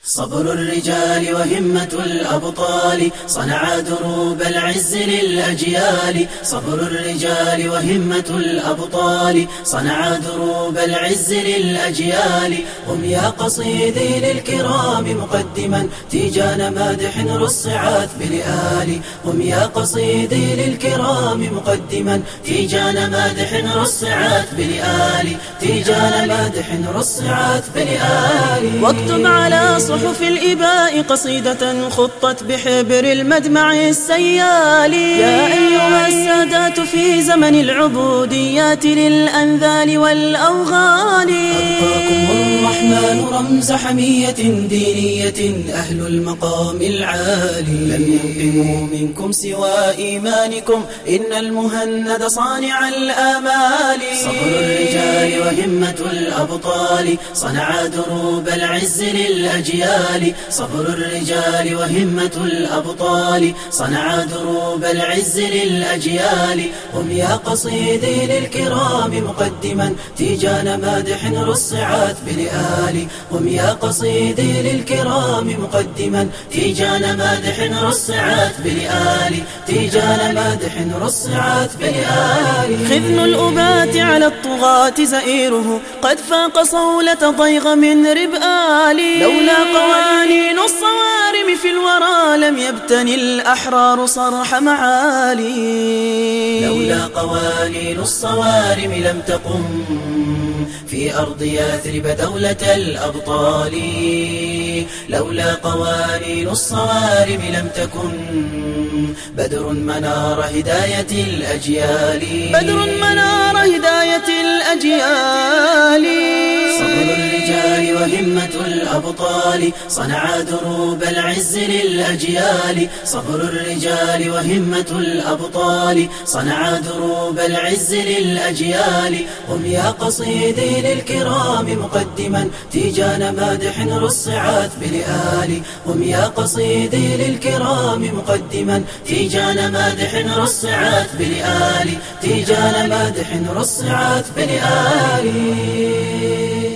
صبر الرجال وهمة الأبطال صنع دروب العز للأجيال. صبر الرجال وهمة الأبطال صنع دروب العز للأجيال. هم يا قصيدي للكرام مقدما تيجان مادح رصعت بلآل. هم يا قصيدي للكرام مقدما تيجان مادح رصعت بلآل. تيجان مادح رصعت بلآل. واكتب على صحف الإباء قصيدة خطت بحبر المدمع السيال. يا أيها السادات في زمن العبوديات للأنذال والأوغال. أبقاكم الرحمن رمز حمية دينية أهل المقام العالي. لم ينقموا منكم سوى إيمانكم إن المهند صانع الآمال. صبر الرجال وهمة الأبطال صنع دروب العز للأجيال. صبر الرجال وهمة الأبطال صنع دروب العز للأجيال. هم يا قصيدي للكرام مقدما تيجان مادح رصعت بلآل. هم يا قصيدي للكرام مقدما تيجان مادح رصعت بلآل. تيجان مادح رصعت بلآل. خذن الأبات على الطغاة زئيره قد فاق صولة ضيغ من ربآل. لولا قوانين الصوارم في الورى لم يبتني الأحرار صرح معالي. لولا قوانين الصوارم لم تقم في أرض يثرب دولة الأبطال. لولا قوانين الصوارم لم تكن بدر منار هداية الأجيال. بدر منار هداية الأجيال. صبر الرجال وهمة الأبطال صنع دروب العز للأجيال. صبر الرجال وهمة الأبطال صنع دروب العز للأجيال. هم يا قصيدي للكرام مقدما تيجان مادح رصعت بلآل. هم يا قصيدي للكرام مقدما تيجان مادح رصعت بلآل. تيجان مادح رصعت بلآل.